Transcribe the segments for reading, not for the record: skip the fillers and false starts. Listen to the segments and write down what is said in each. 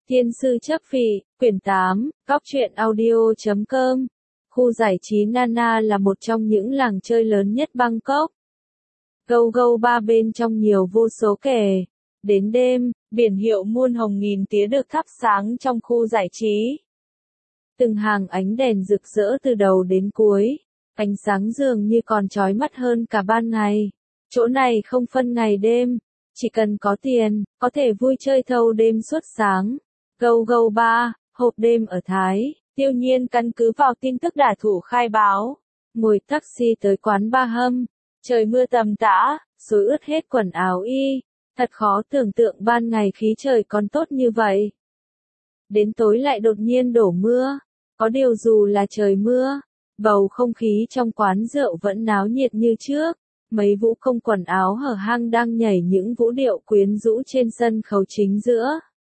Thiên sư chấp vị, quyển 8, Góc truyện audio.com. Khu giải trí Nana là một trong những làng chơi lớn nhất Bangkok. Gâu gâu ba bên trong nhiều vô số kẻ. Đến đêm, biển hiệu muôn hồng nghìn tía được thắp sáng trong khu giải trí. Từng hàng ánh đèn rực rỡ từ đầu đến cuối. Ánh sáng dường như còn chói mắt hơn cả ban ngày. Chỗ này không phân ngày đêm. Chỉ cần có tiền, có thể vui chơi thâu đêm suốt sáng. Gâu gâu ba, hộp đêm ở Thái, Tiêu Nhiên căn cứ vào tin tức đả thủ khai báo. Ngồi taxi tới quán Ba Hâm, trời mưa tầm tã, xối ướt hết quần áo y. Thật khó tưởng tượng ban ngày khí trời còn tốt như vậy. Đến tối lại đột nhiên đổ mưa. Có điều dù là trời mưa, bầu không khí trong quán rượu vẫn náo nhiệt như trước. Mấy vũ công quần áo hở hang đang nhảy những vũ điệu quyến rũ trên sân khấu chính giữa.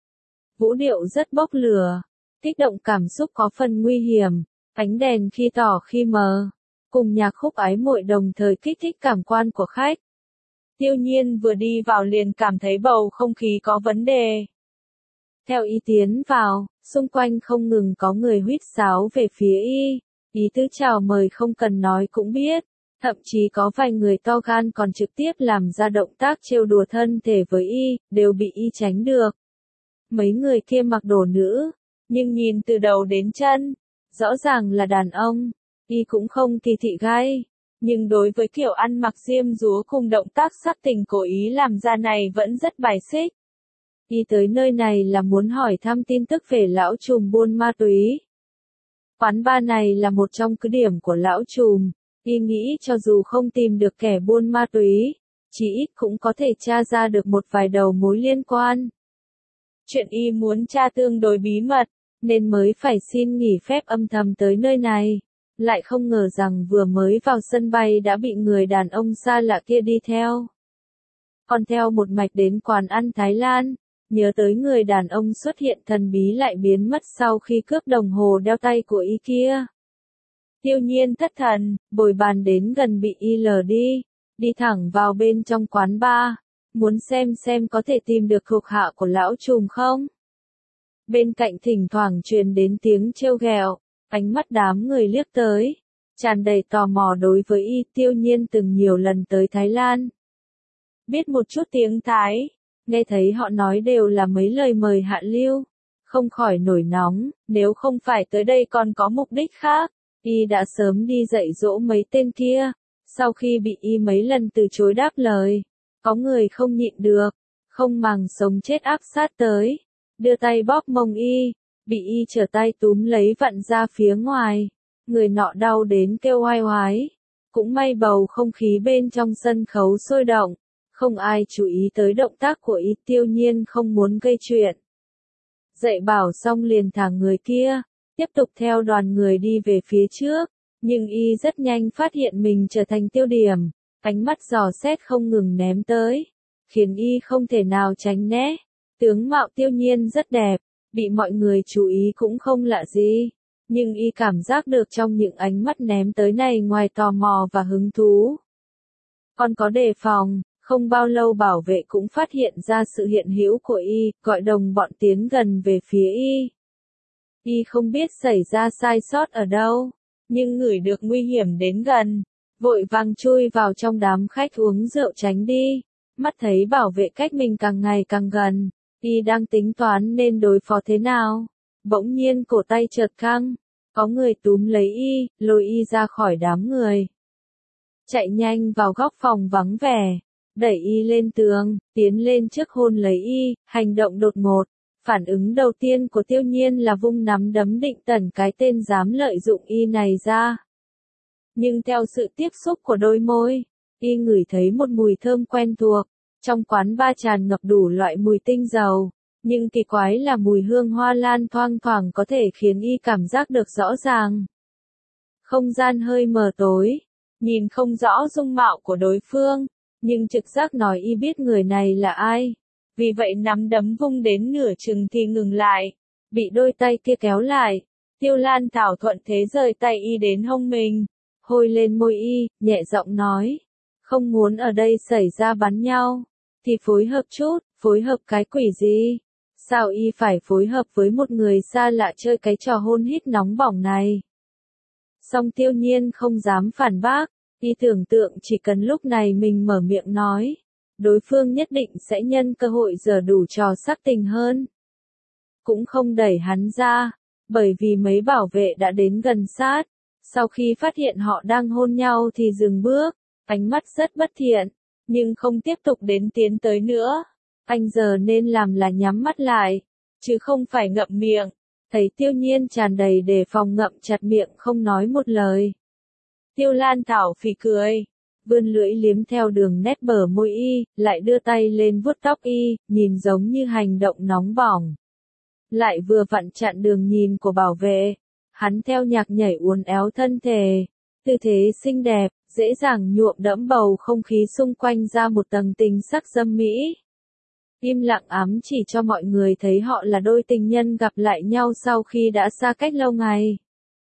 Vũ điệu rất bốc lửa, kích động cảm xúc có phần nguy hiểm, ánh đèn khi tỏ khi mờ, cùng nhạc khúc ái muội đồng thời kích thích cảm quan của khách. Tiêu Nhiên vừa đi vào liền cảm thấy bầu không khí có vấn đề. Theo y tiến vào, xung quanh không ngừng có người huýt sáo về phía y, ý tứ chào mời không cần nói cũng biết. Thậm chí có vài người to gan còn trực tiếp làm ra động tác trêu đùa thân thể với y, đều bị y tránh được. Mấy người kia mặc đồ nữ, nhưng nhìn từ đầu đến chân, rõ ràng là đàn ông, y cũng không kỳ thị gai. Nhưng đối với kiểu ăn mặc diêm dúa cùng động tác sắc tình cố ý làm ra này vẫn rất bài xích. Y tới nơi này là muốn hỏi thăm tin tức về lão trùm buôn ma túy. Quán bar này là một trong cứ điểm của lão trùm. Y nghĩ cho dù không tìm được kẻ buôn ma túy, chỉ ít cũng có thể tra ra được một vài đầu mối liên quan. Chuyện y muốn tra tương đối bí mật, nên mới phải xin nghỉ phép âm thầm tới nơi này. Lại không ngờ rằng vừa mới vào sân bay đã bị người đàn ông xa lạ kia đi theo. Còn theo một mạch đến quán ăn Thái Lan, nhớ tới người đàn ông xuất hiện thần bí lại biến mất sau khi cướp đồng hồ đeo tay của y kia. Tiêu Nhiên thất thần, bồi bàn đến gần bị y lờ đi thẳng vào bên trong quán bar, muốn xem có thể tìm được thuộc hạ của lão trùm không. Bên cạnh thỉnh thoảng truyền đến tiếng trêu ghẹo, ánh mắt đám người liếc tới, tràn đầy tò mò đối với y. Tiêu Nhiên từng nhiều lần tới Thái Lan, biết một chút tiếng Thái, nghe thấy họ nói đều là mấy lời mời hạ lưu, không khỏi nổi nóng, nếu không phải tới đây còn có mục đích khác. Y đã sớm đi dạy dỗ mấy tên kia, sau khi bị y mấy lần từ chối đáp lời, có người không nhịn được, không màng sống chết áp sát tới, đưa tay bóp mông y, bị y trở tay túm lấy vặn ra phía ngoài, người nọ đau đến kêu oai oái. Cũng may bầu không khí bên trong sân khấu sôi động, không ai chú ý tới động tác của y. Tiêu Nhiên không muốn gây chuyện. Dạy bảo xong liền thả người kia, tiếp tục theo đoàn người đi về phía trước, nhưng y rất nhanh phát hiện mình trở thành tiêu điểm, ánh mắt dò xét không ngừng ném tới, khiến y không thể nào tránh né. Tướng mạo Tiêu Nhiên rất đẹp, bị mọi người chú ý cũng không lạ gì, nhưng y cảm giác được trong những ánh mắt ném tới này ngoài tò mò và hứng thú, còn có đề phòng. Không bao lâu bảo vệ cũng phát hiện ra sự hiện hữu của y, gọi đồng bọn tiến gần về phía y. Y không biết xảy ra sai sót ở đâu, nhưng ngửi được nguy hiểm đến gần, vội vàng chui vào trong đám khách uống rượu tránh đi. Mắt thấy bảo vệ cách mình càng ngày càng gần, y đang tính toán nên đối phó thế nào. Bỗng nhiên cổ tay chợt căng, có người túm lấy y, lôi y ra khỏi đám người. Chạy nhanh vào góc phòng vắng vẻ, đẩy y lên tường, tiến lên trước hôn lấy y, hành động đột ngột. Phản ứng đầu tiên của Tiêu Nhiên là vung nắm đấm định tẩn cái tên dám lợi dụng y này ra. Nhưng theo sự tiếp xúc của đôi môi, y ngửi thấy một mùi thơm quen thuộc. Trong quán bar tràn ngập đủ loại mùi tinh dầu, nhưng kỳ quái là mùi hương hoa lan thoang thoảng có thể khiến y cảm giác được rõ ràng. Không gian hơi mờ tối, nhìn không rõ dung mạo của đối phương, nhưng trực giác nói y biết người này là ai. Vì vậy nắm đấm vung đến nửa chừng thì ngừng lại, bị đôi tay kia kéo lại. Tiêu Lan Thảo thuận thế rời tay y đến hông mình, hôi lên môi y, nhẹ giọng nói, không muốn ở đây xảy ra bắn nhau, thì phối hợp chút. Phối hợp cái quỷ gì? Sao y phải phối hợp với một người xa lạ chơi cái trò hôn hít nóng bỏng này? Song Tiêu Nhiên không dám phản bác, y tưởng tượng chỉ cần lúc này mình mở miệng nói, đối phương nhất định sẽ nhân cơ hội giở đủ trò sắc tình hơn. Cũng không đẩy hắn ra, bởi vì mấy bảo vệ đã đến gần sát, sau khi phát hiện họ đang hôn nhau thì dừng bước, ánh mắt rất bất thiện, nhưng không tiếp tục tiến tới nữa. Anh giờ nên làm là nhắm mắt lại, chứ không phải ngậm miệng. Thấy Tiêu Nhiên tràn đầy đề phòng ngậm chặt miệng không nói một lời. Tiêu Lan Thảo phì cười, vươn lưỡi liếm theo đường nét bờ môi y, lại đưa tay lên vuốt tóc y, nhìn giống như hành động nóng bỏng. Lại vừa vặn chặn đường nhìn của bảo vệ, hắn theo nhạc nhảy uốn éo thân thể, tư thế xinh đẹp, dễ dàng nhuộm đẫm bầu không khí xung quanh ra một tầng tình sắc dâm mỹ. Im lặng ám chỉ cho mọi người thấy họ là đôi tình nhân gặp lại nhau sau khi đã xa cách lâu ngày.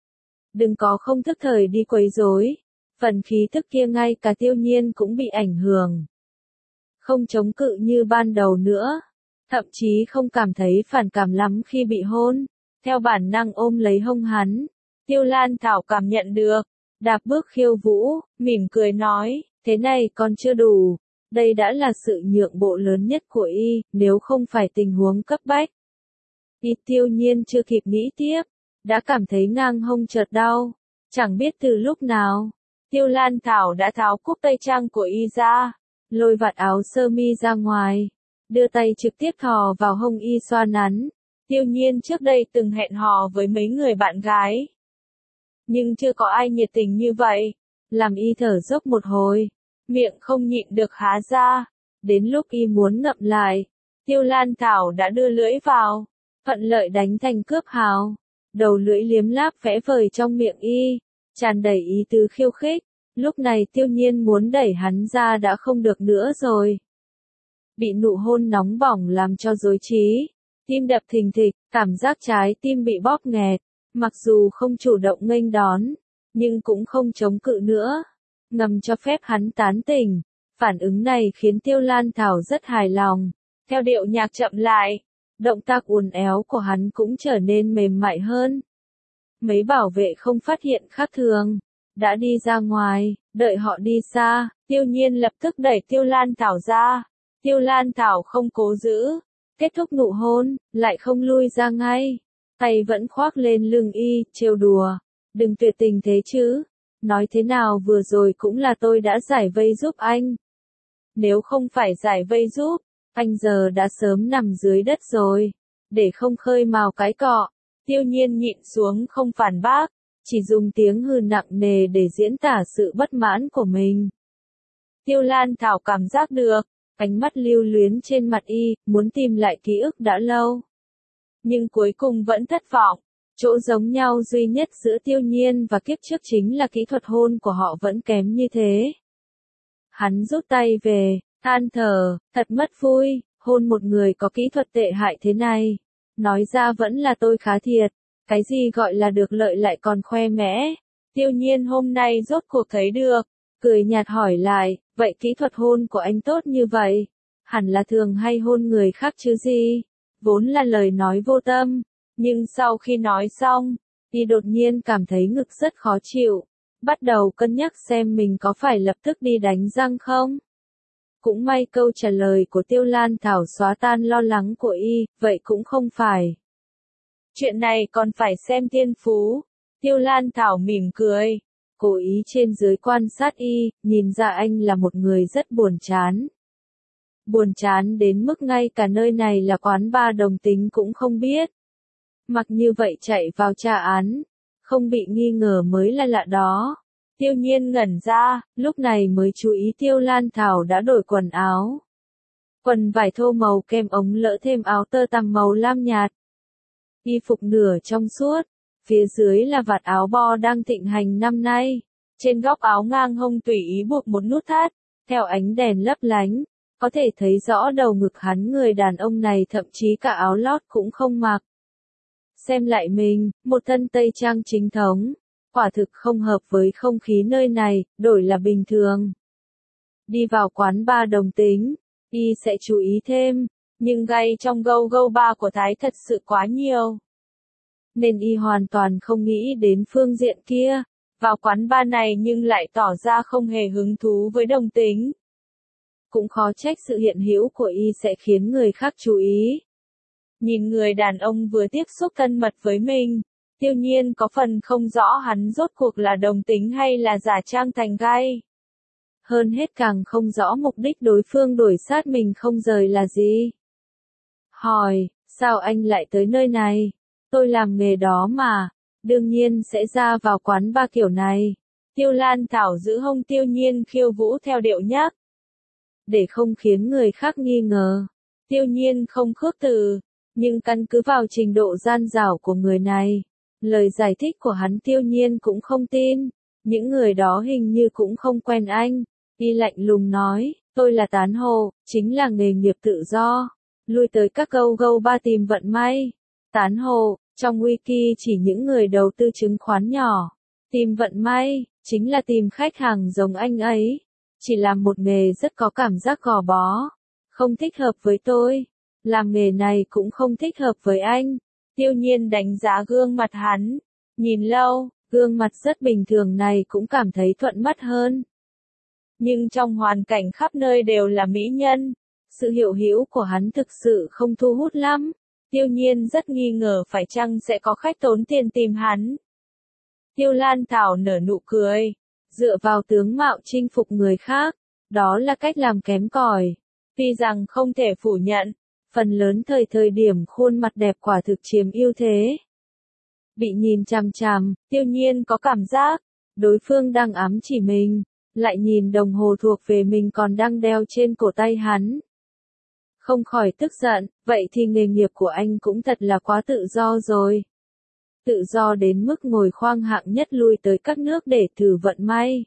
Đừng có không thức thời đi quấy rối, phần khí thức kia ngay cả Tiêu Nhiên cũng bị ảnh hưởng. Không chống cự như ban đầu nữa, thậm chí không cảm thấy phản cảm lắm khi bị hôn, theo bản năng ôm lấy hông hắn. Tiêu Lan Thảo cảm nhận được, đạp bước khiêu vũ, mỉm cười nói, thế này còn chưa đủ. Đây đã là sự nhượng bộ lớn nhất của y, nếu không phải tình huống cấp bách. Y Tiêu Nhiên chưa kịp nghĩ tiếp, đã cảm thấy ngang hông chợt đau, chẳng biết từ lúc nào. Tiêu Lan Thảo đã tháo cúc tây trang của y ra, lôi vạt áo sơ mi ra ngoài, đưa tay trực tiếp thò vào hông y xoa nắn. Tiêu Nhiên trước đây từng hẹn hò với mấy người bạn gái, nhưng chưa có ai nhiệt tình như vậy, làm y thở dốc một hồi. Miệng không nhịn được há ra, đến lúc y muốn ngậm lại, Tiêu Lan Thảo đã đưa lưỡi vào, thuận lợi đánh thành cướp hào, đầu lưỡi liếm láp vẽ vời trong miệng y, tràn đầy ý tứ khiêu khích. Lúc này Tiêu Nhiên muốn đẩy hắn ra đã không được nữa rồi. Bị nụ hôn nóng bỏng làm cho rối trí, tim đập thình thịch, cảm giác trái tim bị bóp nghẹt, mặc dù không chủ động nghênh đón, nhưng cũng không chống cự nữa. Ngầm cho phép hắn tán tỉnh. Phản ứng này khiến Tiêu Lan Thảo rất hài lòng. Theo điệu nhạc chậm lại, động tác uốn éo của hắn cũng trở nên mềm mại hơn. Mấy bảo vệ không phát hiện khác thường, đã đi ra ngoài, đợi họ đi xa, Tiêu Nhiên lập tức đẩy Tiêu Lan Thảo ra. Tiêu Lan Thảo không cố giữ, kết thúc nụ hôn, lại không lui ra ngay. Tay vẫn khoác lên lưng y, trêu đùa. Đừng tuyệt tình thế chứ. Nói thế nào vừa rồi cũng là tôi đã giải vây giúp anh. Nếu không phải giải vây giúp, anh giờ đã sớm nằm dưới đất rồi. Để không khơi mào cái cọ, Tiêu Nhiên nhịn xuống không phản bác, chỉ dùng tiếng hừ nặng nề để diễn tả sự bất mãn của mình. Tiêu Lan Thảo cảm giác được, ánh mắt lưu luyến trên mặt y, muốn tìm lại ký ức đã lâu. Nhưng cuối cùng vẫn thất vọng. Chỗ giống nhau duy nhất giữa Tiêu Nhiên và kiếp trước chính là kỹ thuật hôn của họ vẫn kém như thế. Hắn rút tay về, than thở, thật mất vui, hôn một người có kỹ thuật tệ hại thế này. Nói ra vẫn là tôi khá thiệt, cái gì gọi là được lợi lại còn khoe mẽ. Tiêu Nhiên hôm nay rốt cuộc thấy được, cười nhạt hỏi lại, vậy kỹ thuật hôn của anh tốt như vậy? Hẳn là thường hay hôn người khác chứ gì? Vốn là lời nói vô tâm. Nhưng sau khi nói xong, y đột nhiên cảm thấy ngực rất khó chịu, bắt đầu cân nhắc xem mình có phải lập tức đi đánh răng không. Cũng may câu trả lời của Tiêu Lan Thảo xóa tan lo lắng của y, vậy cũng không phải. Chuyện này còn phải xem thiên phú. Tiêu Lan Thảo mỉm cười, cố ý trên dưới quan sát y, nhìn ra anh là một người rất buồn chán. Buồn chán đến mức ngay cả nơi này là quán bar đồng tính cũng không biết. Mặc như vậy chạy vào tra án, không bị nghi ngờ mới là lạ đó. Tiêu Nhiên ngẩn ra, lúc này mới chú ý Tiêu Lan Thảo đã đổi quần áo. Quần vải thô màu kem ống lỡ thêm áo tơ tằm màu lam nhạt. Y phục nửa trong suốt, phía dưới là vạt áo bo đang thịnh hành năm nay. Trên góc áo ngang hông tùy ý buộc một nút thắt, theo ánh đèn lấp lánh, có thể thấy rõ đầu ngực hắn. Người đàn ông này thậm chí cả áo lót cũng không mặc. Xem lại mình, một thân tây trang chính thống, quả thực không hợp với không khí nơi này, đổi là bình thường. Đi vào quán bar đồng tính, y sẽ chú ý thêm, Nhưng gay trong Go Go Bar của Thái thật sự quá nhiều. Nên y hoàn toàn không nghĩ đến phương diện kia. Vào quán bar này nhưng lại tỏ ra không hề hứng thú với đồng tính. Cũng khó trách sự hiện hữu của y sẽ khiến người khác chú ý. Nhìn người đàn ông vừa tiếp xúc thân mật với mình, Tiêu Nhiên có phần không rõ hắn rốt cuộc là đồng tính hay là giả trang thành gay. Hơn hết càng không rõ mục đích đối phương đuổi sát mình không rời là gì. Hỏi, sao anh lại tới nơi này? Tôi làm nghề đó mà, đương nhiên sẽ ra vào quán bar kiểu này. Tiêu Lan Thảo giữ hông Tiêu Nhiên khiêu vũ theo điệu nhắc. Để không khiến người khác nghi ngờ. Tiêu Nhiên không khước từ, nhưng căn cứ vào trình độ gian dảo của người này, lời giải thích của hắn Tiêu Nhiên cũng không tin. Những người đó hình như cũng không quen anh. Y lạnh lùng nói, tôi là tán hồ, chính là nghề nghiệp tự do. Lui tới các Go Go Bar tìm vận may. Tán hồ, trong wiki chỉ những người đầu tư chứng khoán nhỏ. Tìm vận may, chính là tìm khách hàng giống anh ấy. Chỉ làm một nghề rất có cảm giác gò bó. Không thích hợp với tôi. Làm nghề này cũng không thích hợp với anh. Tiêu Nhiên đánh giá gương mặt hắn. Nhìn lâu, gương mặt rất bình thường này cũng cảm thấy thuận mắt hơn. Nhưng trong hoàn cảnh khắp nơi đều là mỹ nhân, sự hiện hữu của hắn thực sự không thu hút lắm. Tiêu Nhiên rất nghi ngờ phải chăng sẽ có khách tốn tiền tìm hắn. Tiêu Lan Thảo nở nụ cười, dựa vào tướng mạo chinh phục người khác, đó là cách làm kém cỏi. Tuy rằng không thể phủ nhận, phần lớn thời điểm khuôn mặt đẹp quả thực chiếm ưu thế. Bị nhìn chằm chằm, Tiêu Nhiên có cảm giác, đối phương đang ám chỉ mình, lại nhìn đồng hồ thuộc về mình còn đang đeo trên cổ tay hắn. Không khỏi tức giận, vậy thì nghề nghiệp của anh cũng thật là quá tự do rồi. Tự do đến mức ngồi khoang hạng nhất lui tới các nước để thử vận may.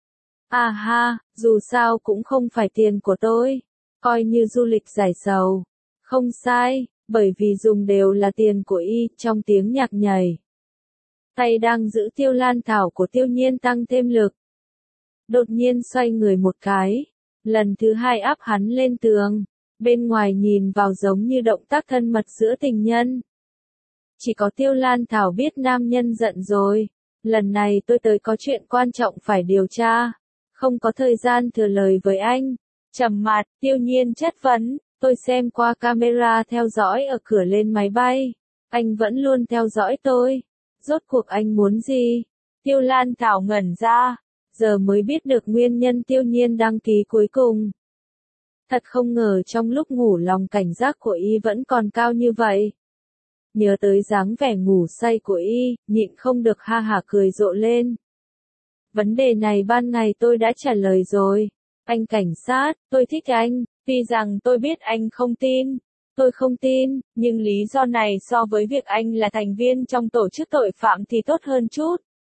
À ha, dù sao cũng không phải tiền của tôi, coi như du lịch giải sầu. Không sai, bởi vì dùng đều là tiền của y, trong tiếng nhạc nhảy. Tay đang giữ Tiêu Lan Thảo của Tiêu Nhiên tăng thêm lực. Đột nhiên xoay người một cái, lần thứ hai áp hắn lên tường, bên ngoài nhìn vào giống như động tác thân mật giữa tình nhân. Chỉ có Tiêu Lan Thảo biết nam nhân giận rồi, lần này tôi tới có chuyện quan trọng phải điều tra, không có thời gian thừa lời với anh. Trầm mặt, Tiêu Nhiên chất vấn, tôi xem qua camera theo dõi ở cửa lên máy bay, anh vẫn luôn theo dõi tôi, rốt cuộc anh muốn gì? Tiêu Lan Thảo ngẩn ra. Giờ mới biết được nguyên nhân Tiêu Nhiên đăng ký cuối cùng. Thật không ngờ trong lúc ngủ lòng cảnh giác của y vẫn còn cao như vậy. Nhớ tới dáng vẻ ngủ say của y, nhịn không được ha hả cười rộ lên. Vấn đề này ban ngày tôi đã trả lời rồi. Anh cảnh sát, tôi thích anh, tuy rằng tôi biết anh không tin. Tôi không tin, nhưng lý do này so với việc anh là thành viên trong tổ chức tội phạm thì tốt hơn chút.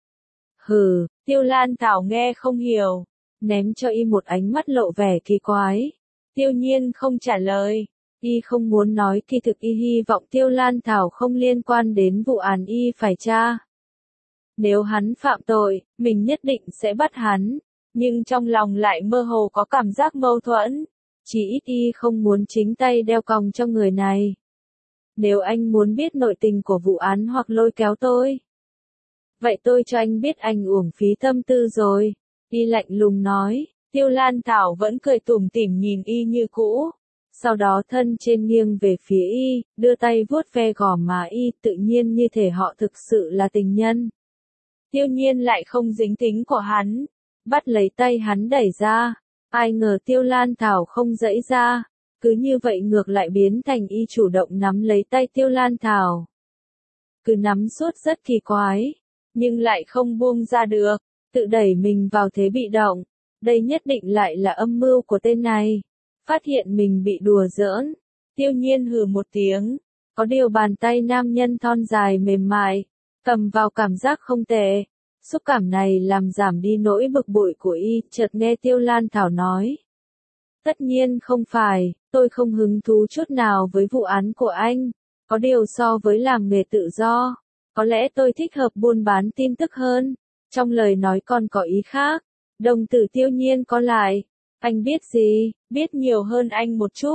Hừ, Tiêu Lan Thảo nghe không hiểu, ném cho y một ánh mắt lộ vẻ kỳ quái. Tiêu Nhiên không trả lời, y không muốn nói kỳ thực y hy vọng Tiêu Lan Thảo không liên quan đến vụ án y phải tra. Nếu hắn phạm tội, mình nhất định sẽ bắt hắn, nhưng trong lòng lại mơ hồ có cảm giác mâu thuẫn, chỉ ít y không muốn chính tay đeo còng cho người này. Nếu anh muốn biết nội tình của vụ án hoặc lôi kéo tôi, vậy tôi cho anh biết anh uổng phí tâm tư rồi. Y lạnh lùng nói, Tiêu Lan Thảo vẫn cười tủm tỉm nhìn y như cũ. Sau đó thân trên nghiêng về phía y, đưa tay vuốt ve gò má y, tự nhiên như thể họ thực sự là tình nhân. Tiêu Nhiên lại không dính tính của hắn, bắt lấy tay hắn đẩy ra. Ai ngờ Tiêu Lan Thảo không giãy ra, cứ như vậy ngược lại biến thành y chủ động nắm lấy tay Tiêu Lan Thảo. Cứ nắm suốt rất kỳ quái, nhưng lại không buông ra được, tự đẩy mình vào thế bị động. Đây nhất định lại là âm mưu của tên này. Phát hiện mình bị đùa giỡn, Tiêu Nhiên hừ một tiếng, có điều bàn tay nam nhân thon dài mềm mại, cầm vào cảm giác không tệ. Xúc cảm này làm giảm đi nỗi bực bội của y, chợt nghe Tiêu Lan Thảo nói. Tất nhiên không phải, tôi không hứng thú chút nào với vụ án của anh, có điều so với làm nghề tự do, có lẽ tôi thích hợp buôn bán tin tức hơn. Trong lời nói còn có ý khác, đồng tử Tiêu Nhiên có lại. Anh biết gì, biết nhiều hơn anh một chút.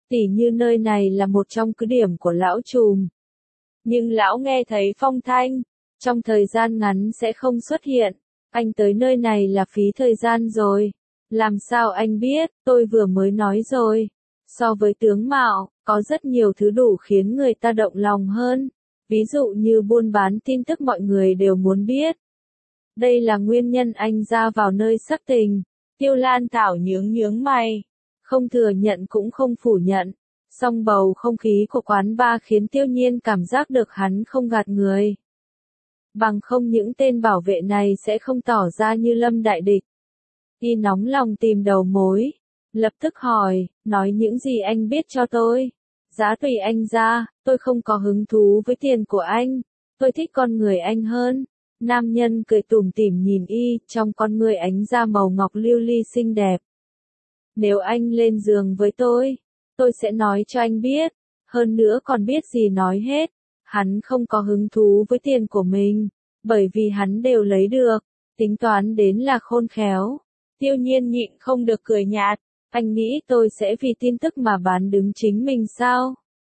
Tỉ như nơi này là một trong cứ điểm của lão trùm. Nhưng lão nghe thấy phong thanh, trong thời gian ngắn sẽ không xuất hiện. Anh tới nơi này là phí thời gian rồi. Làm sao anh biết, tôi vừa mới nói rồi. So với tướng mạo, có rất nhiều thứ đủ khiến người ta động lòng hơn. Ví dụ như buôn bán tin tức mọi người đều muốn biết. Đây là nguyên nhân anh ra vào nơi sắc tình. Tiêu Lan Thảo nhướng mày. Không thừa nhận cũng không phủ nhận. Song bầu không khí của quán bar khiến Tiêu Nhiên cảm giác được hắn không gạt người. Bằng không những tên bảo vệ này sẽ không tỏ ra như lâm đại địch. Y nóng lòng tìm đầu mối. Lập tức hỏi, nói những gì anh biết cho tôi. Giá tùy anh ra, tôi không có hứng thú với tiền của anh. Tôi thích con người anh hơn. Nam nhân cười tủm tỉm nhìn Y, trong con người ánh ra màu ngọc lưu ly xinh đẹp. Nếu anh lên giường với tôi sẽ nói cho anh biết. Hơn nữa còn biết gì nói hết. Hắn không có hứng thú với tiền của mình, bởi vì hắn đều lấy được. Tính toán đến là khôn khéo. Tiêu Nhiên nhịn không được cười nhạt. Anh nghĩ tôi sẽ vì tin tức mà bán đứng chính mình sao?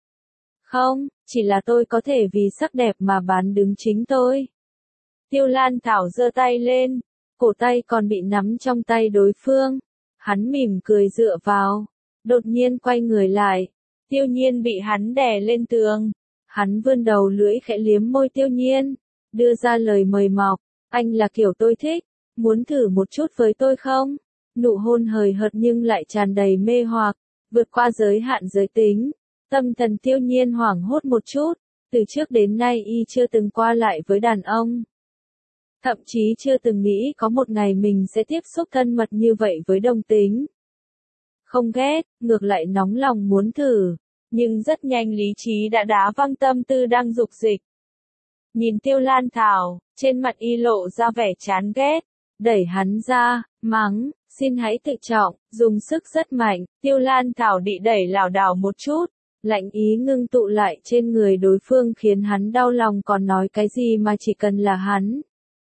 Không, chỉ là tôi có thể vì sắc đẹp mà bán đứng chính tôi. Tiêu Lan Thảo giơ tay lên, cổ tay còn bị nắm trong tay đối phương. Hắn mỉm cười dựa vào, đột nhiên quay người lại. Tiêu Nhiên bị hắn đè lên tường. Hắn vươn đầu lưỡi khẽ liếm môi Tiêu Nhiên, đưa ra lời mời mọc. Anh là kiểu tôi thích, muốn thử một chút với tôi không? Nụ hôn hời hợt nhưng lại tràn đầy mê hoặc, vượt qua giới hạn giới tính. Tâm thần Tiêu Nhiên hoảng hốt một chút, từ trước đến nay Y chưa từng qua lại với đàn ông. Thậm chí chưa từng nghĩ có một ngày mình sẽ tiếp xúc thân mật như vậy với đồng tính. Không ghét, ngược lại nóng lòng muốn thử, nhưng rất nhanh lý trí đã đá văng tâm tư đang dục dịch. Nhìn Tiêu Lan Thảo, trên mặt Y lộ ra vẻ chán ghét, đẩy hắn ra, mắng, xin hãy tự trọng, dùng sức rất mạnh. Tiêu Lan Thảo bị đẩy lảo đảo một chút, lạnh ý ngưng tụ lại trên người đối phương khiến hắn đau lòng, còn nói cái gì mà chỉ cần là hắn.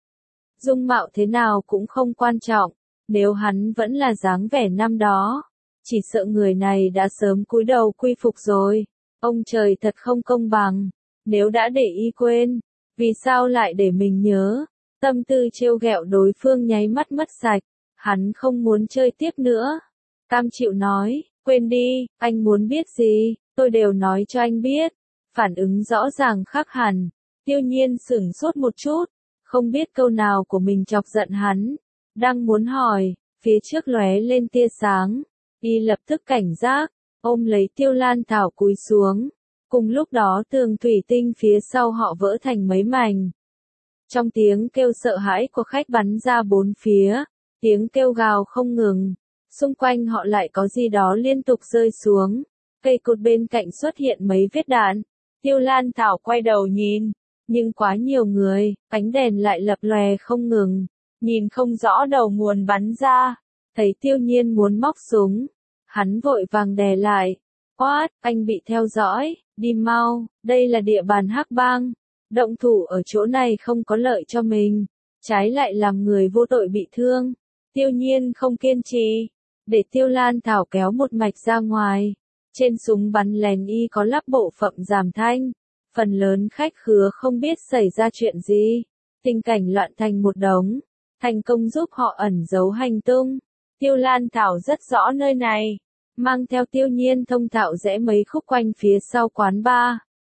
Dung mạo thế nào cũng không quan trọng, nếu hắn vẫn là dáng vẻ năm đó, chỉ sợ người này đã sớm cúi đầu quy phục rồi. Ông trời thật không công bằng, nếu đã để Y quên, vì sao lại để mình nhớ? Tâm tư trêu ghẹo đối phương nháy mắt mất sạch, hắn không muốn chơi tiếp nữa. Cam chịu nói, quên đi, anh muốn biết gì, tôi đều nói cho anh biết. Phản ứng rõ ràng khác hẳn. Tiêu Nhiên sửng sốt một chút, không biết câu nào của mình chọc giận hắn. Đang muốn hỏi, phía trước lóe lên tia sáng. Y lập tức cảnh giác, ôm lấy Tiêu Lan Thảo cúi xuống. Cùng lúc đó tường thủy tinh phía sau họ vỡ thành mấy mảnh. Trong tiếng kêu sợ hãi của khách bắn ra bốn phía, tiếng kêu gào không ngừng. Xung quanh họ lại có gì đó liên tục rơi xuống. Cây cột bên cạnh xuất hiện mấy vết đạn. Tiêu Lan Thảo quay đầu nhìn, nhưng quá nhiều người, ánh đèn lại lập lòe không ngừng. Nhìn không rõ đầu nguồn bắn ra. Thấy Tiêu Nhiên muốn móc súng, hắn vội vàng đè lại. What, anh bị theo dõi, đi mau, đây là địa bàn hắc bang. Động thủ ở chỗ này không có lợi cho mình, trái lại làm người vô tội bị thương. Tiêu Nhiên không kiên trì, để Tiêu Lan Thảo kéo một mạch ra ngoài. Trên súng bắn lén Y có lắp bộ phận giảm thanh. Phần lớn khách khứa không biết xảy ra chuyện gì. Tình cảnh loạn thành một đống, thành công giúp họ ẩn giấu hành tung. Tiêu Lan Thảo rất rõ nơi này, mang theo Tiêu Nhiên thông thạo rẽ mấy khúc quanh phía sau quán bar.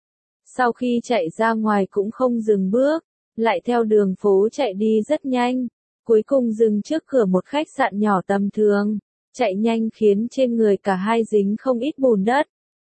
Sau khi chạy ra ngoài cũng không dừng bước, lại theo đường phố chạy đi rất nhanh, cuối cùng dừng trước cửa một khách sạn nhỏ tầm thường, chạy nhanh khiến trên người cả hai dính không ít bùn đất.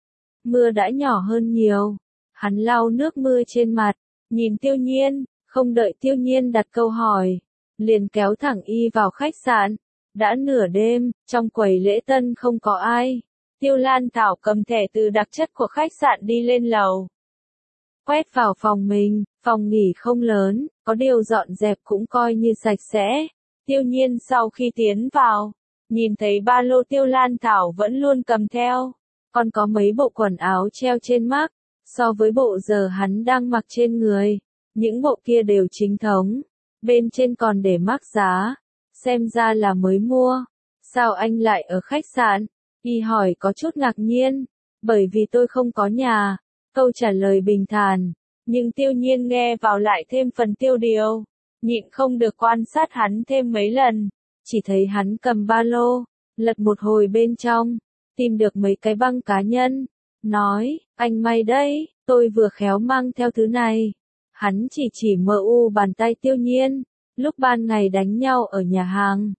Mưa đã nhỏ hơn nhiều, hắn lau nước mưa trên mặt, nhìn Tiêu Nhiên, không đợi Tiêu Nhiên đặt câu hỏi, liền kéo thẳng Y vào khách sạn. Đã nửa đêm, trong quầy lễ tân không có ai. Tiêu Lan Thảo cầm thẻ từ đặc chất của khách sạn đi lên lầu. Quét vào phòng mình, phòng nghỉ không lớn, có điều dọn dẹp cũng coi như sạch sẽ. Tiêu Nhiên sau khi tiến vào, nhìn thấy ba lô Tiêu Lan Thảo vẫn luôn cầm theo. Còn có mấy bộ quần áo treo trên mác, so với bộ giờ hắn đang mặc trên người. Những bộ kia đều chính thống, bên trên còn để mác giá. Xem ra là mới mua. Sao anh lại ở khách sạn? Y hỏi có chút ngạc nhiên. Bởi vì tôi không có nhà. Câu trả lời bình thản. Nhưng Tiêu Nhiên nghe vào lại thêm phần tiêu điều. Nhịn không được quan sát hắn thêm mấy lần. Chỉ thấy hắn cầm ba lô, lật một hồi bên trong, tìm được mấy cái băng cá nhân. Nói, anh may đấy, tôi vừa khéo mang theo thứ này. Hắn chỉ bàn tay Tiêu Nhiên. Lúc ban ngày đánh nhau ở nhà hàng,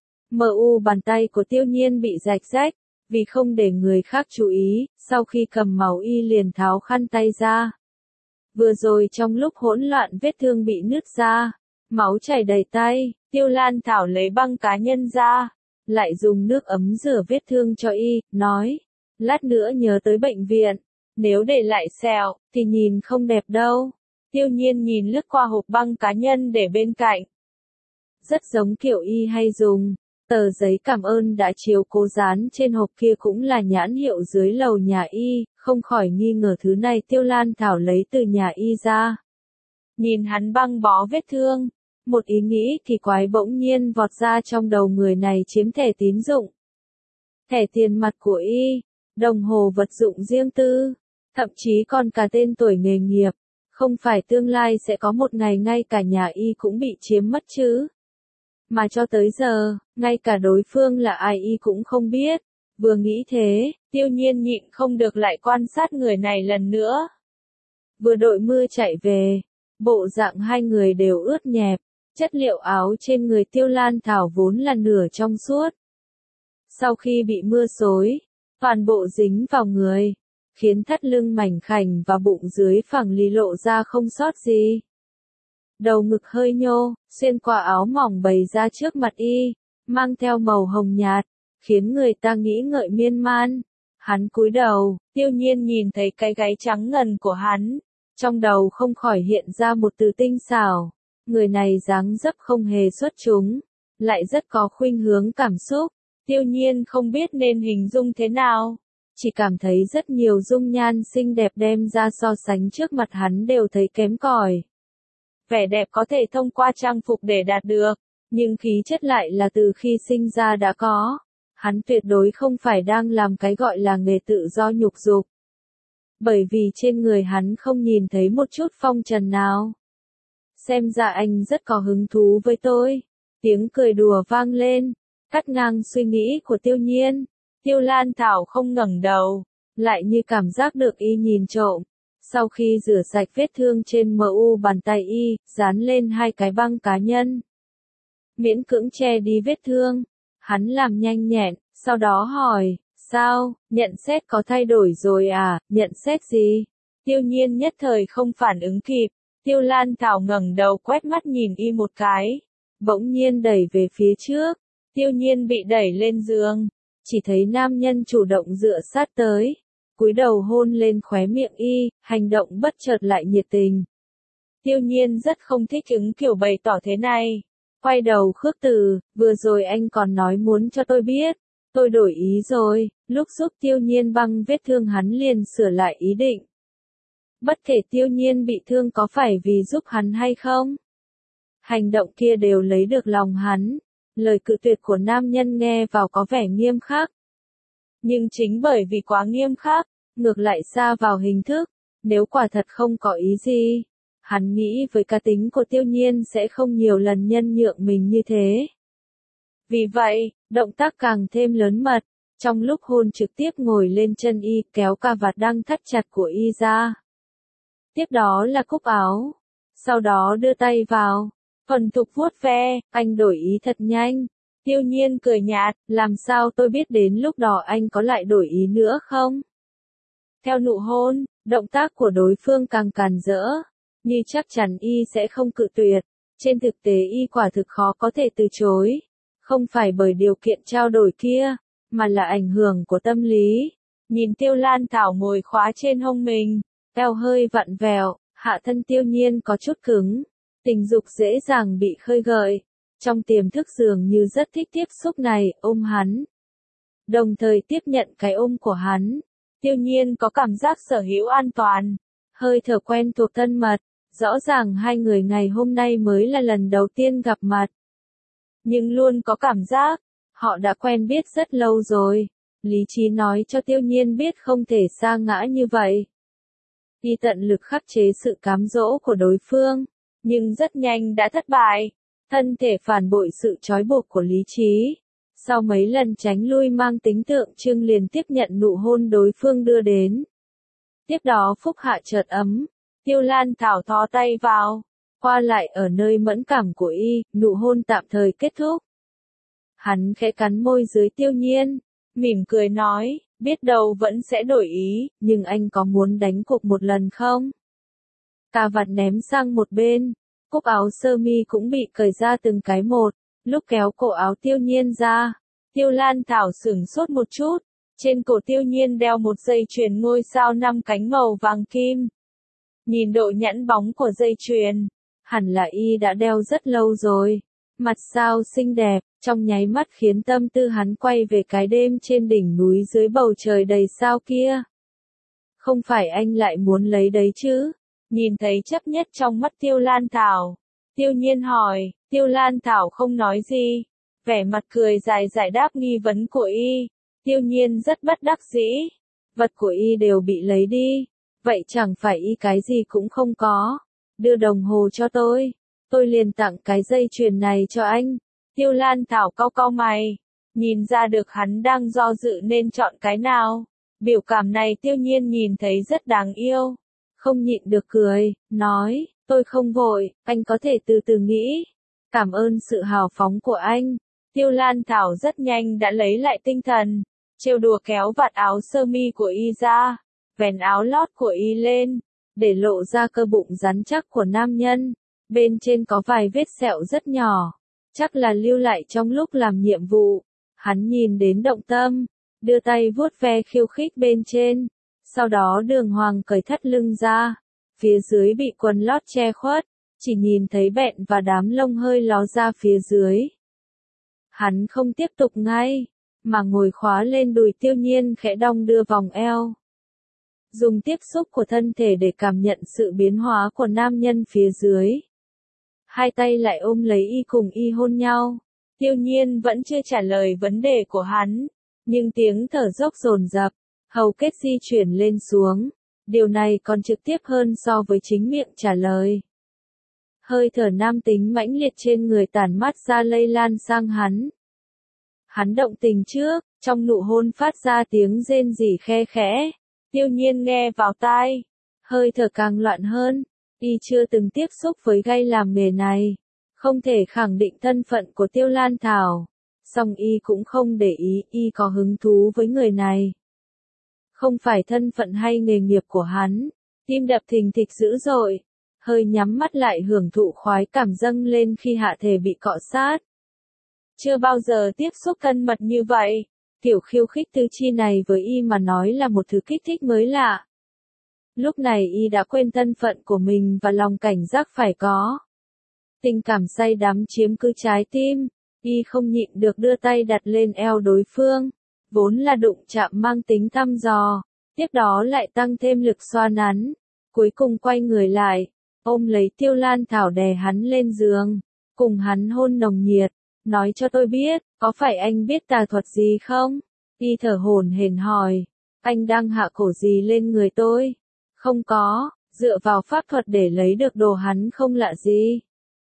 bàn tay của Tiêu Nhiên bị rạch rách. Vì không để người khác chú ý, sau khi cầm máu y liền tháo khăn tay ra. Vừa rồi trong lúc hỗn loạn vết thương bị nứt ra, máu chảy đầy tay, Tiêu Lan Thảo lấy băng cá nhân ra, lại dùng nước ấm rửa vết thương cho y, nói, lát nữa nhớ tới bệnh viện, nếu để lại sẹo, thì nhìn không đẹp đâu. Tiêu Nhiên nhìn lướt qua hộp băng cá nhân để bên cạnh. Rất giống kiểu y hay dùng. Tờ giấy cảm ơn đã chiếu cố dán trên hộp kia cũng là nhãn hiệu dưới lầu nhà y, không khỏi nghi ngờ thứ này Tiêu Lan Thảo lấy từ nhà y ra. Nhìn hắn băng bó vết thương, một ý nghĩ kỳ quái bỗng nhiên vọt ra trong đầu người này chiếm thẻ tín dụng. Thẻ tiền mặt của y, đồng hồ vật dụng riêng tư, thậm chí còn cả tên tuổi nghề nghiệp, không phải tương lai sẽ có một ngày ngay cả nhà y cũng bị chiếm mất chứ. Mà cho tới giờ, ngay cả đối phương là ai y cũng không biết. Vừa nghĩ thế, Tiêu Nhiên nhịn không được lại quan sát người này lần nữa. Vừa đội mưa chạy về, bộ dạng hai người đều ướt nhẹp, chất liệu áo trên người Tiêu Lan Thảo vốn là nửa trong suốt. Sau khi bị mưa xối, toàn bộ dính vào người, khiến thắt lưng mảnh khảnh và bụng dưới phẳng lì lộ ra không sót gì. Đầu ngực hơi nhô, xuyên qua áo mỏng bày ra trước mặt y, mang theo màu hồng nhạt, khiến người ta nghĩ ngợi miên man. Hắn cúi đầu, Tiêu Nhiên nhìn thấy cái gáy trắng ngần của hắn, trong đầu không khỏi hiện ra một từ tinh xảo. Người này dáng dấp không hề xuất chúng, lại rất có khuynh hướng cảm xúc. Tiêu Nhiên không biết nên hình dung thế nào, chỉ cảm thấy rất nhiều dung nhan xinh đẹp đem ra so sánh trước mặt hắn đều thấy kém cỏi. Vẻ đẹp có thể thông qua trang phục để đạt được, nhưng khí chất lại là từ khi sinh ra đã có. Hắn tuyệt đối không phải đang làm cái gọi là nghề tự do nhục dục. Bởi vì trên người hắn không nhìn thấy một chút phong trần nào. Xem ra anh rất có hứng thú với tôi. Tiếng cười đùa vang lên, cắt ngang suy nghĩ của Tiêu Nhiên. Tiêu Lan Thảo không ngẩng đầu, lại như cảm giác được y nhìn trộm. Sau khi rửa sạch vết thương trên bàn tay y, dán lên hai cái băng cá nhân. Miễn cưỡng che đi vết thương. Hắn làm nhanh nhẹn, sau đó hỏi, sao, nhận xét có thay đổi rồi à, nhận xét gì? Tiêu Nhiên nhất thời không phản ứng kịp. Tiêu Lan Thảo ngẩng đầu quét mắt nhìn y một cái. Bỗng nhiên đẩy về phía trước. Tiêu Nhiên bị đẩy lên giường. Chỉ thấy nam nhân chủ động dựa sát tới. Cúi đầu hôn lên khóe miệng y, hành động bất chợt lại nhiệt tình. Tiêu Nhiên rất không thích ứng kiểu bày tỏ thế này. Quay đầu khước từ, vừa rồi anh còn nói muốn cho tôi biết. Tôi đổi ý rồi, lúc giúp Tiêu Nhiên băng vết thương hắn liền sửa lại ý định. Bất kể Tiêu Nhiên bị thương có phải vì giúp hắn hay không. Hành động kia đều lấy được lòng hắn. Lời cự tuyệt của nam nhân nghe vào có vẻ nghiêm khắc. Nhưng chính bởi vì quá nghiêm khắc, ngược lại xa vào hình thức, nếu quả thật không có ý gì, hắn nghĩ với cá tính của Tiêu Nhiên sẽ không nhiều lần nhân nhượng mình như thế. Vì vậy, động tác càng thêm lớn mật, trong lúc hôn trực tiếp ngồi lên chân y kéo cà vạt đang thắt chặt của y ra. Tiếp đó là cúc áo, sau đó đưa tay vào, thuần thục vuốt ve, anh đổi ý thật nhanh. Tiêu Nhiên cười nhạt, làm sao tôi biết đến lúc đó anh có lại đổi ý nữa không? Theo nụ hôn, động tác của đối phương càng càn rỡ, như chắc chắn y sẽ không cự tuyệt. Trên thực tế y quả thực khó có thể từ chối. Không phải bởi điều kiện trao đổi kia, mà là ảnh hưởng của tâm lý. Nhìn Tiêu Lan Thảo ngồi khóa trên hông mình, eo hơi vặn vẹo, hạ thân Tiêu Nhiên có chút cứng. Tình dục dễ dàng bị khơi gợi. Trong tiềm thức dường như rất thích tiếp xúc này, ôm hắn. Đồng thời tiếp nhận cái ôm của hắn. Tiêu Nhiên có cảm giác sở hữu an toàn. Hơi thở quen thuộc thân mật. Rõ ràng hai người ngày hôm nay mới là lần đầu tiên gặp mặt. Nhưng luôn có cảm giác, họ đã quen biết rất lâu rồi. Lý trí nói cho Tiêu Nhiên biết không thể sa ngã như vậy. Y tận lực khắc chế sự cám dỗ của đối phương, nhưng rất nhanh đã thất bại. Thân thể phản bội sự trói buộc của lý trí. Sau mấy lần tránh lui mang tính tượng trưng liền tiếp nhận nụ hôn đối phương đưa đến. Tiếp đó phúc hạ chợt ấm, Tiêu Lan Thảo thò tay vào, qua lại ở nơi mẫn cảm của y, nụ hôn tạm thời kết thúc. Hắn khẽ cắn môi dưới Tiêu Nhiên, mỉm cười nói, biết đâu vẫn sẽ đổi ý, nhưng anh có muốn đánh cuộc một lần không? Cà vạt ném sang một bên, cúc áo sơ mi cũng bị cởi ra từng cái một, lúc kéo cổ áo Tiêu Nhiên ra, Tiêu Lan Thảo sửng sốt một chút, trên cổ Tiêu Nhiên đeo một dây chuyền ngôi sao 5 cánh màu vàng kim. Nhìn độ nhẵn bóng của dây chuyền, hẳn là y đã đeo rất lâu rồi. Mặt sao xinh đẹp, trong nháy mắt khiến tâm tư hắn quay về cái đêm trên đỉnh núi dưới bầu trời đầy sao kia. Không phải anh lại muốn lấy đấy chứ? Nhìn thấy chấp nhất trong mắt Tiêu Lan Thảo. Tiêu Nhiên hỏi, Tiêu Lan Thảo không nói gì. Vẻ mặt cười dài giải đáp nghi vấn của y. Tiêu Nhiên rất bất đắc dĩ. Vật của y đều bị lấy đi. Vậy chẳng phải y cái gì cũng không có. Đưa đồng hồ cho tôi liền tặng cái dây chuyền này cho anh. Tiêu Lan Thảo cau cau mày, nhìn ra được hắn đang do dự nên chọn cái nào. Biểu cảm này Tiêu Nhiên nhìn thấy rất đáng yêu. Không nhịn được cười, nói, tôi không vội, anh có thể từ từ nghĩ. Cảm ơn sự hào phóng của anh. Tiêu Lan Thảo rất nhanh đã lấy lại tinh thần, trêu đùa kéo vạt áo sơ mi của y ra, vén áo lót của y lên, để lộ ra cơ bụng rắn chắc của nam nhân. Bên trên có vài vết sẹo rất nhỏ, chắc là lưu lại trong lúc làm nhiệm vụ. Hắn nhìn đến động tâm, đưa tay vuốt ve khiêu khích bên trên, sau đó đường hoàng cởi thắt lưng ra, phía dưới bị quần lót che khuất, chỉ nhìn thấy bẹn và đám lông hơi ló ra phía dưới. Hắn không tiếp tục ngay, mà ngồi khóa lên đùi Tiêu Nhiên khẽ đong đưa vòng eo. Dùng tiếp xúc của thân thể để cảm nhận sự biến hóa của nam nhân phía dưới. Hai tay lại ôm lấy y cùng y hôn nhau. Tiêu Nhiên vẫn chưa trả lời vấn đề của hắn, nhưng tiếng thở dốc dồn dập, hầu kết di chuyển lên xuống. Điều này còn trực tiếp hơn so với chính miệng trả lời. Hơi thở nam tính mãnh liệt trên người tản mát ra lây lan sang hắn. Hắn động tình trước, trong nụ hôn phát ra tiếng rên rỉ khe khẽ. Tiêu Nhiên nghe vào tai, hơi thở càng loạn hơn. Y chưa từng tiếp xúc với gay làm nghề này, không thể khẳng định thân phận của Tiêu Lan Thảo, song y cũng không để ý y có hứng thú với người này. Không phải thân phận hay nghề nghiệp của hắn, tim đập thình thịch dữ dội, hơi nhắm mắt lại hưởng thụ khoái cảm dâng lên khi hạ thể bị cọ sát. Chưa bao giờ tiếp xúc thân mật như vậy, kiểu khiêu khích tư chi này với y mà nói là một thứ kích thích mới lạ. Lúc này y đã quên thân phận của mình và lòng cảnh giác phải có. Tình cảm say đắm chiếm cứ trái tim, y không nhịn được đưa tay đặt lên eo đối phương, vốn là đụng chạm mang tính thăm dò, tiếp đó lại tăng thêm lực xoa nắn, cuối cùng quay người lại, ôm lấy Tiêu Lan Thảo đè hắn lên giường, cùng hắn hôn nồng nhiệt, nói cho tôi biết, có phải anh biết tà thuật gì không? Y thở hổn hển hỏi, anh đang hạ cổ gì lên người tôi? Không có, dựa vào pháp thuật để lấy được đồ hắn không lạ gì.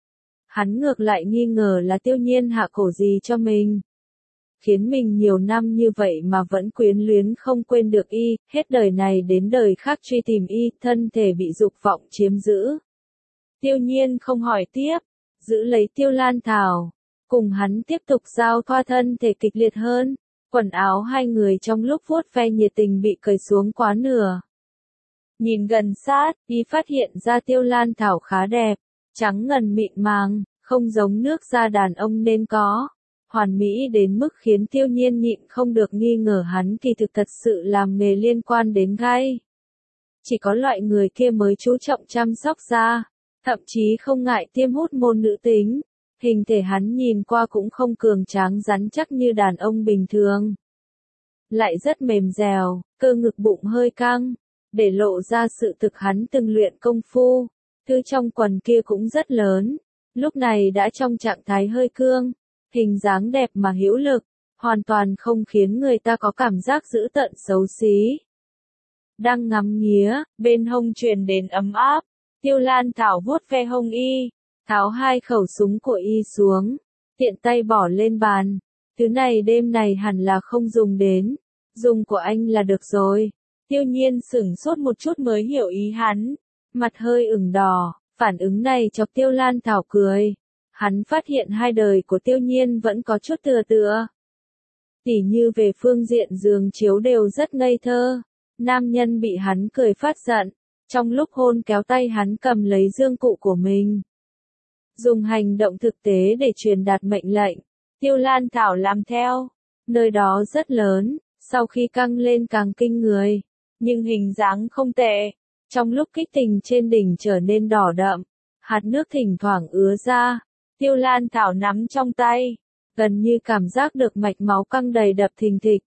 Hắn ngược lại nghi ngờ là Tiêu Nhiên hạ cổ gì cho mình. Khiến mình nhiều năm như vậy mà vẫn quyến luyến không quên được y, hết đời này đến đời khác truy tìm y, thân thể bị dục vọng chiếm giữ. Tiêu Nhiên không hỏi tiếp, giữ lấy Tiêu Lan Thảo, cùng hắn tiếp tục giao thoa thân thể kịch liệt hơn. Quần áo hai người trong lúc vuốt ve nhiệt tình bị cởi xuống quá nửa. Nhìn gần sát, y phát hiện ra Tiêu Lan Thảo khá đẹp, trắng ngần mịn màng, không giống nước da đàn ông nên có. Hoàn mỹ đến mức khiến Tiêu Nhiên nhịn không được nghi ngờ hắn kỳ thực thật sự làm nghề liên quan đến gay. Chỉ có loại người kia mới chú trọng chăm sóc da, thậm chí không ngại tiêm hút môn nữ tính. Hình thể hắn nhìn qua cũng không cường tráng rắn chắc như đàn ông bình thường. Lại rất mềm dẻo, cơ ngực bụng hơi căng, để lộ ra sự thực hắn từng luyện công phu. Thứ trong quần kia cũng rất lớn, lúc này đã trong trạng thái hơi cương, hình dáng đẹp mà hữu lực, hoàn toàn không khiến người ta có cảm giác dữ tợn xấu xí. Đang ngắm nghía, bên hông truyền đến ấm áp, Tiêu Lan Thảo vuốt ve hông y, tháo 2 khẩu súng của y xuống, tiện tay bỏ lên bàn. Thứ này đêm này hẳn là không dùng đến, dùng của anh là được rồi. Tiêu Nhiên sửng sốt một chút mới hiểu ý hắn, mặt hơi ửng đỏ, phản ứng này chọc Tiêu Lan Thảo cười. Hắn phát hiện hai đời của Tiêu Nhiên vẫn có chút tựa. Tỉ như về phương diện giường chiếu đều rất ngây thơ. Nam nhân bị hắn cười phát giận, trong lúc hôn kéo tay hắn cầm lấy dương cụ của mình. Dùng hành động thực tế để truyền đạt mệnh lệnh, Tiêu Lan Thảo làm theo. Nơi đó rất lớn, sau khi căng lên càng kinh người, nhưng hình dáng không tệ. Trong lúc kích tình trên đỉnh trở nên đỏ đậm, hạt nước thỉnh thoảng ứa ra, Tiêu Lan Thảo nắm trong tay, gần như cảm giác được mạch máu căng đầy đập thình thịch.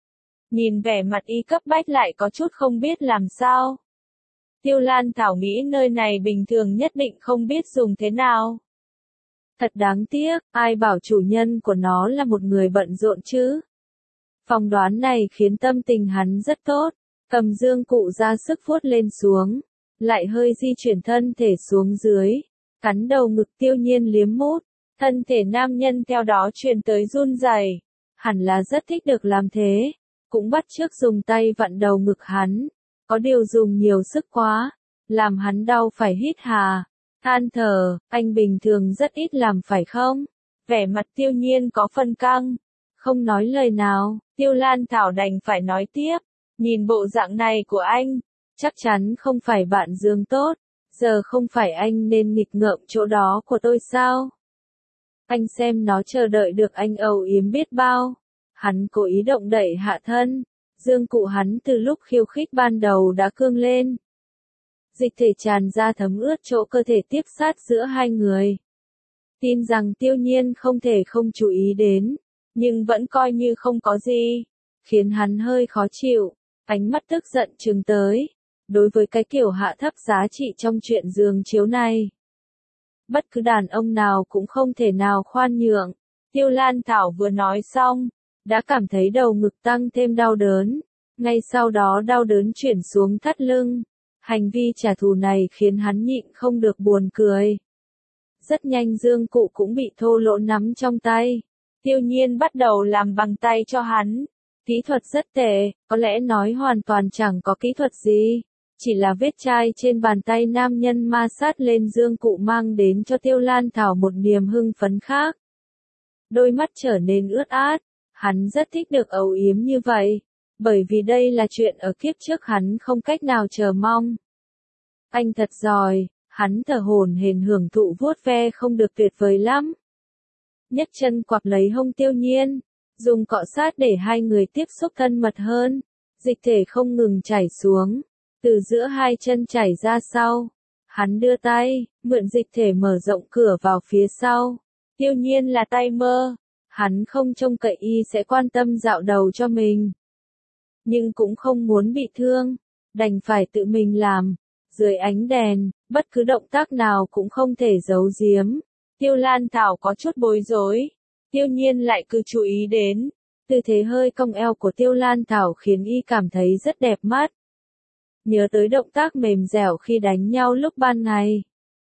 Nhìn vẻ mặt y cấp bách lại có chút không biết làm sao. Tiêu Lan Thảo nghĩ nơi này bình thường nhất định không biết dùng thế nào. Thật đáng tiếc, ai bảo chủ nhân của nó là một người bận rộn chứ. Phỏng đoán này khiến tâm tình hắn rất tốt, cầm dương cụ ra sức vuốt lên xuống, lại hơi di chuyển thân thể xuống dưới, cắn đầu ngực Tiêu Nhiên liếm mút, thân thể nam nhân theo đó truyền tới run rẩy, hẳn là rất thích được làm thế, cũng bắt chước dùng tay vặn đầu ngực hắn, có điều dùng nhiều sức quá, làm hắn đau phải hít hà, than thở, anh bình thường rất ít làm phải không? Vẻ mặt Tiêu Nhiên có phần căng, không nói lời nào, Tiêu Lan Thảo đành phải nói tiếp, nhìn bộ dạng này của anh, chắc chắn không phải bạn giường tốt, giờ không phải anh nên nghịch ngợm chỗ đó của tôi sao? Anh xem nó chờ đợi được anh âu yếm biết bao. Hắn cố ý động đẩy hạ thân, dương cụ hắn từ lúc khiêu khích ban đầu đã cương lên. Dịch thể tràn ra thấm ướt chỗ cơ thể tiếp sát giữa hai người. Tin rằng Tiêu Nhiên không thể không chú ý đến, nhưng vẫn coi như không có gì, khiến hắn hơi khó chịu, ánh mắt tức giận trừng tới. Đối với cái kiểu hạ thấp giá trị trong chuyện giường chiếu này, bất cứ đàn ông nào cũng không thể nào khoan nhượng. Tiêu Lan Thảo vừa nói xong, đã cảm thấy đầu ngực tăng thêm đau đớn, ngay sau đó đau đớn chuyển xuống thắt lưng. Hành vi trả thù này khiến hắn nhịn không được buồn cười. Rất nhanh dương cụ cũng bị thô lỗ nắm trong tay. Tiêu Nhiên bắt đầu làm bằng tay cho hắn. Kỹ thuật rất tệ, có lẽ nói hoàn toàn chẳng có kỹ thuật gì. Chỉ là vết chai trên bàn tay nam nhân ma sát lên dương cụ mang đến cho Tiêu Lan Thảo một niềm hưng phấn khác. Đôi mắt trở nên ướt át, hắn rất thích được âu yếm như vậy, bởi vì đây là chuyện ở kiếp trước hắn không cách nào chờ mong. Anh thật giỏi, hắn thở hổn hển hưởng thụ vuốt ve không được tuyệt vời lắm. Nhấc chân quặp lấy hông Tiêu Nhiên, dùng cọ sát để hai người tiếp xúc thân mật hơn, dịch thể không ngừng chảy xuống, từ giữa hai chân chảy ra sau. Hắn đưa tay, mượn dịch thể mở rộng cửa vào phía sau. Tiêu Nhiên là tay mơ, hắn không trông cậy y sẽ quan tâm dạo đầu cho mình. Nhưng cũng không muốn bị thương, đành phải tự mình làm. Dưới ánh đèn, bất cứ động tác nào cũng không thể giấu giếm. Tiêu Lan Thảo có chút bối rối. Tiêu Nhiên lại cứ chú ý đến. Tư thế hơi cong eo của Tiêu Lan Thảo khiến y cảm thấy rất đẹp mắt. Nhớ tới động tác mềm dẻo khi đánh nhau lúc ban ngày.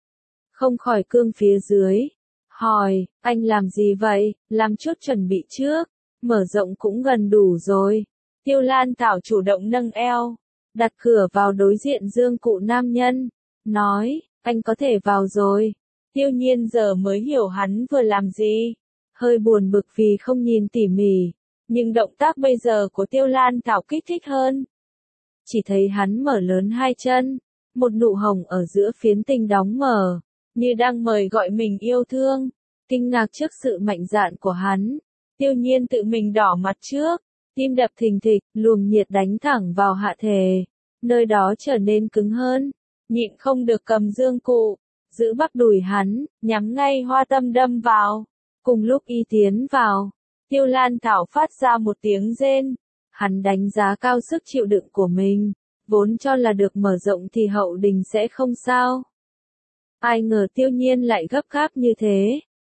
Không khỏi cương phía dưới. Hỏi, anh làm gì vậy? Làm chút chuẩn bị trước. Mở rộng cũng gần đủ rồi. Tiêu Lan Thảo chủ động nâng eo, đặt cửa vào đối diện dương cụ nam nhân, nói, anh có thể vào rồi. Tiêu Nhiên giờ mới hiểu hắn vừa làm gì, hơi buồn bực vì không nhìn tỉ mỉ, nhưng động tác bây giờ của Tiêu Lan Thảo kích thích hơn. Chỉ thấy hắn mở lớn hai chân, một nụ hồng ở giữa phiến tinh đóng mở, như đang mời gọi mình yêu thương. Kinh ngạc trước sự mạnh dạn của hắn, Tiêu Nhiên tự mình đỏ mặt trước, tim đập thình thịch, luồng nhiệt đánh thẳng vào hạ thể, nơi đó trở nên cứng hơn, nhịn không được cầm dương cụ, giữ bắp đùi hắn, nhắm ngay hoa tâm đâm vào. Cùng lúc y tiến vào, Tiêu Lan Thảo phát ra một tiếng rên, hắn đánh giá cao sức chịu đựng của mình, vốn cho là được mở rộng thì hậu đình sẽ không sao. Ai ngờ Tiêu Nhiên lại gấp gáp như thế,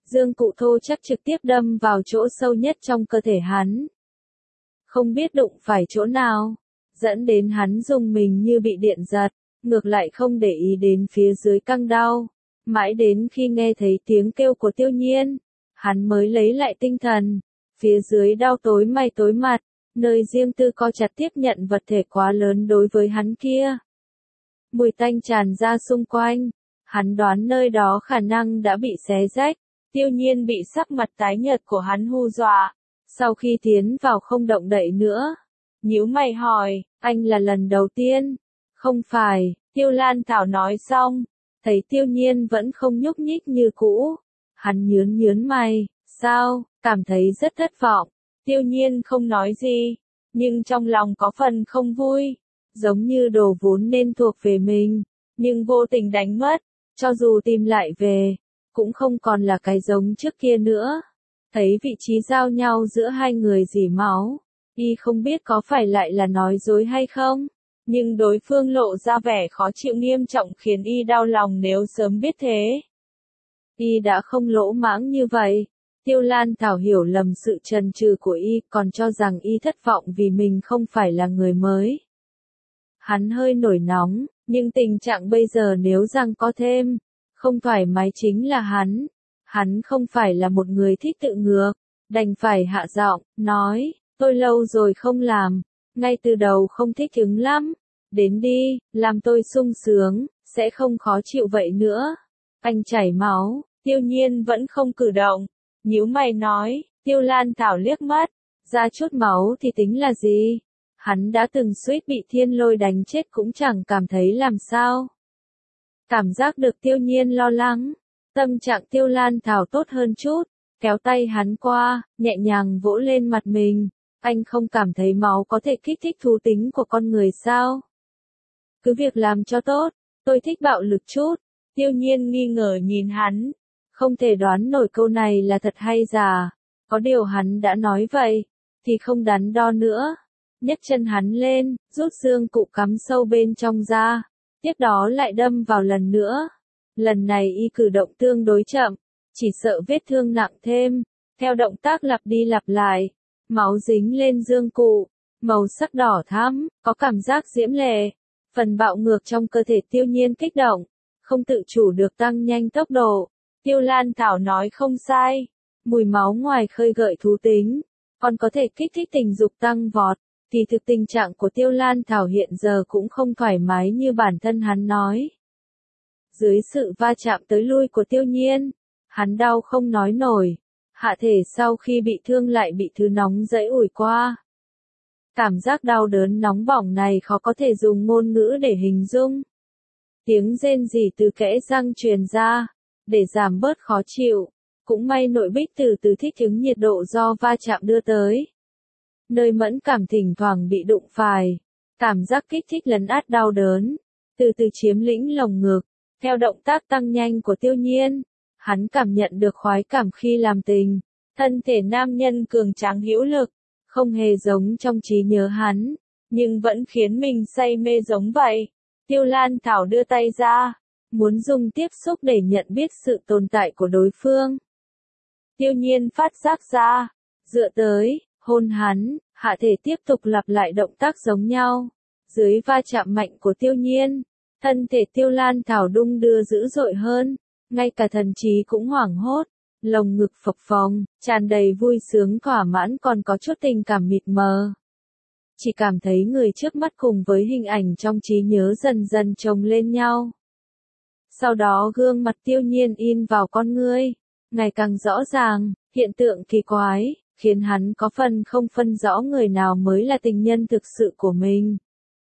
Dương cụ thô chắc trực tiếp đâm vào chỗ sâu nhất trong cơ thể hắn. Không biết đụng phải chỗ nào, dẫn đến hắn rùng mình như bị điện giật, ngược lại không để ý đến phía dưới căng đau. Mãi đến khi nghe thấy tiếng kêu của Tiêu Nhiên, hắn mới lấy lại tinh thần. Phía dưới đau tối mày tối mặt, nơi riêng tư co chặt tiếp nhận vật thể quá lớn đối với hắn kia. Mùi tanh tràn ra xung quanh, hắn đoán nơi đó khả năng đã bị xé rách. Tiêu Nhiên bị sắc mặt tái nhợt của hắn hù dọa, sau khi tiến vào không động đậy nữa. Nhíu mày hỏi, anh là lần đầu tiên? Không phải, Tiêu Lan Thảo nói xong, thấy Tiêu Nhiên vẫn không nhúc nhích như cũ. Hắn nhớn mày, sao, cảm thấy rất thất vọng. Tiêu Nhiên không nói gì, nhưng trong lòng có phần không vui, giống như đồ vốn nên thuộc về mình, nhưng vô tình đánh mất, cho dù tìm lại về, cũng không còn là cái giống trước kia nữa. Thấy vị trí giao nhau giữa hai người rỉ máu, y không biết có phải lại là nói dối hay không, nhưng đối phương lộ ra vẻ khó chịu nghiêm trọng khiến y đau lòng nếu sớm biết thế. Y đã không lỗ mãng như vậy. Tiêu Lan Thảo hiểu lầm sự chần chừ của y, còn cho rằng y thất vọng vì mình không phải là người mới. Hắn hơi nổi nóng, nhưng tình trạng bây giờ nếu rằng có thêm không thoải mái chính là hắn. Hắn không phải là một người thích tự ngược, đành phải hạ giọng, nói, tôi lâu rồi không làm, ngay từ đầu không thích ứng lắm, đến đi, làm tôi sung sướng, sẽ không khó chịu vậy nữa. Anh chảy máu, Tiêu Nhiên vẫn không cử động, nhíu mày nói, Tiêu Lan Thảo liếc mắt, ra chút máu thì tính là gì? Hắn đã từng suýt bị thiên lôi đánh chết cũng chẳng cảm thấy làm sao. Cảm giác được Tiêu Nhiên lo lắng, tâm trạng Tiêu Lan Thảo tốt hơn chút, kéo tay hắn qua, nhẹ nhàng vỗ lên mặt mình. Anh không cảm thấy máu có thể kích thích thú tính của con người sao? Cứ việc làm cho tốt, tôi thích bạo lực chút. Tiêu Nhiên nghi ngờ nhìn hắn, không thể đoán nổi câu này là thật hay giả. Có điều hắn đã nói vậy, thì không đắn đo nữa. Nhấc chân hắn lên, rút dương cụ cắm sâu bên trong ra, tiếp đó lại đâm vào lần nữa. Lần này y cử động tương đối chậm, chỉ sợ vết thương nặng thêm. Theo động tác lặp đi lặp lại, máu dính lên dương cụ, màu sắc đỏ thắm, có cảm giác diễm lệ. Phần bạo ngược trong cơ thể Tiêu Nhiên kích động, không tự chủ được tăng nhanh tốc độ. Tiêu Lan Thảo nói không sai, mùi máu ngoài khơi gợi thú tính, còn có thể kích thích tình dục tăng vọt. Thì thực tình trạng của Tiêu Lan Thảo hiện giờ cũng không thoải mái như bản thân hắn nói. Dưới sự va chạm tới lui của Tiêu Nhiên, hắn đau không nói nổi, hạ thể sau khi bị thương lại bị thứ nóng dẫy ủi qua. Cảm giác đau đớn nóng bỏng này khó có thể dùng ngôn ngữ để hình dung. Tiếng rên rỉ từ kẽ răng truyền ra, để giảm bớt khó chịu, cũng may nội bích từ thích ứng nhiệt độ do va chạm đưa tới. Nơi mẫn cảm thỉnh thoảng bị đụng phải, cảm giác kích thích lấn át đau đớn, từ từ chiếm lĩnh lồng ngực. Theo động tác tăng nhanh của Tiêu Nhiên, hắn cảm nhận được khoái cảm khi làm tình. Thân thể nam nhân cường tráng hữu lực, không hề giống trong trí nhớ hắn, nhưng vẫn khiến mình say mê giống vậy. Tiêu Lan Thảo đưa tay ra, muốn dùng tiếp xúc để nhận biết sự tồn tại của đối phương. Tiêu Nhiên phát giác ra, dựa tới, hôn hắn, hạ thể tiếp tục lặp lại động tác giống nhau. Dưới va chạm mạnh của Tiêu Nhiên, thân thể Tiêu Lan Thảo đung đưa dữ dội hơn, ngay cả thần trí cũng hoảng hốt, lồng ngực phập phồng, tràn đầy vui sướng thỏa mãn còn có chút tình cảm mịt mờ. Chỉ cảm thấy người trước mắt cùng với hình ảnh trong trí nhớ dần dần chồng lên nhau. Sau đó gương mặt Tiêu Nhiên in vào con ngươi, ngày càng rõ ràng, hiện tượng kỳ quái, khiến hắn có phần không phân rõ người nào mới là tình nhân thực sự của mình.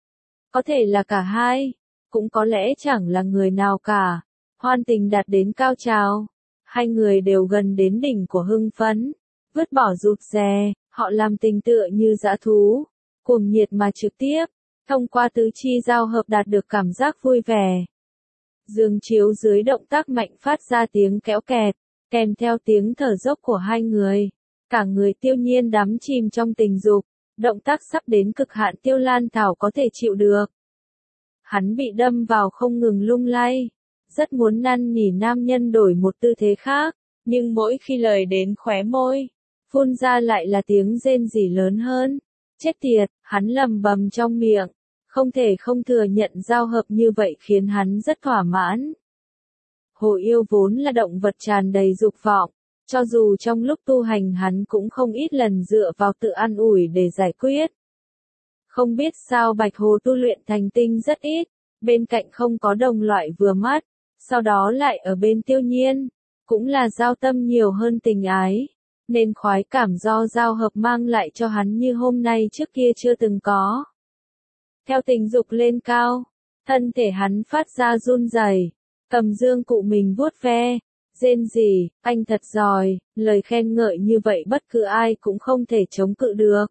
Có thể là cả hai, cũng có lẽ chẳng là người nào cả. Hoan tình đạt đến cao trào, hai người đều gần đến đỉnh của hưng phấn, vứt bỏ rụt rè, họ làm tình tựa như dã thú, cuồng nhiệt mà trực tiếp, thông qua tứ chi giao hợp đạt được cảm giác vui vẻ. Giường chiếu dưới động tác mạnh phát ra tiếng kéo kẹt, kèm theo tiếng thở dốc của hai người. Cả người Tiêu Nhiên đắm chìm trong tình dục, động tác sắp đến cực hạn Tiêu Lan Thảo có thể chịu được. Hắn bị đâm vào không ngừng lung lay, rất muốn năn nỉ nam nhân đổi một tư thế khác, nhưng mỗi khi lời đến khóe môi, phun ra lại là tiếng rên rỉ lớn hơn. Chết tiệt, hắn lầm bầm trong miệng, không thể không thừa nhận giao hợp như vậy khiến hắn rất thỏa mãn. Hồ yêu vốn là động vật tràn đầy dục vọng, cho dù trong lúc tu hành hắn cũng không ít lần dựa vào tự an ủi để giải quyết. Không biết sao Bạch Hồ tu luyện thành tinh rất ít, bên cạnh không có đồng loại vừa mắt, sau đó lại ở bên Tiêu Nhiên, cũng là giao tâm nhiều hơn tình ái, nên khoái cảm do giao hợp mang lại cho hắn như hôm nay trước kia chưa từng có. Theo tình dục lên cao, thân thể hắn phát ra run rẩy, cầm dương cụ mình vuốt ve, rên rỉ, anh thật giỏi, lời khen ngợi như vậy bất cứ ai cũng không thể chống cự được.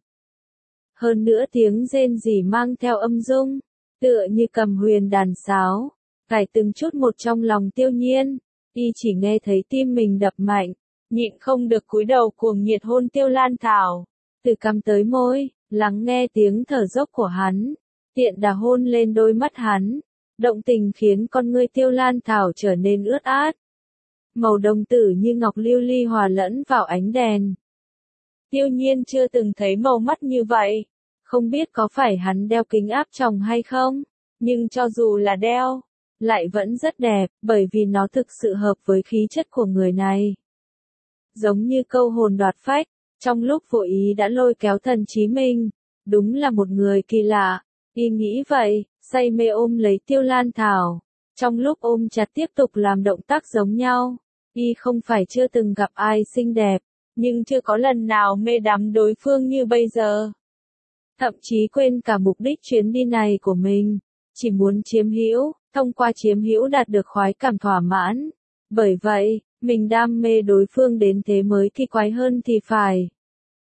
Hơn nữa tiếng rên rỉ mang theo âm dung, tựa như cầm huyền đàn sáo, cài từng chút một trong lòng Tiêu Nhiên, y chỉ nghe thấy tim mình đập mạnh, nhịn không được cúi đầu cuồng nhiệt hôn Tiêu Lan Thảo, từ cằm tới môi, lắng nghe tiếng thở dốc của hắn, tiện đà hôn lên đôi mắt hắn, động tình khiến con ngươi Tiêu Lan Thảo trở nên ướt át. Màu đồng tử như ngọc lưu ly hòa lẫn vào ánh đèn. Tiêu Nhiên chưa từng thấy màu mắt như vậy, không biết có phải hắn đeo kính áp tròng hay không, nhưng cho dù là đeo, lại vẫn rất đẹp, bởi vì nó thực sự hợp với khí chất của người này. Giống như câu hồn đoạt phách, trong lúc vô ý đã lôi kéo thần trí mình, đúng là một người kỳ lạ, y nghĩ vậy, say mê ôm lấy Tiêu Lan Thảo, trong lúc ôm chặt tiếp tục làm động tác giống nhau, y không phải chưa từng gặp ai xinh đẹp, nhưng chưa có lần nào mê đắm đối phương như bây giờ. Thậm chí quên cả mục đích chuyến đi này của mình, chỉ muốn chiếm hữu, thông qua chiếm hữu đạt được khoái cảm thỏa mãn. Bởi vậy, mình đam mê đối phương đến thế mới kỳ quái hơn thì phải.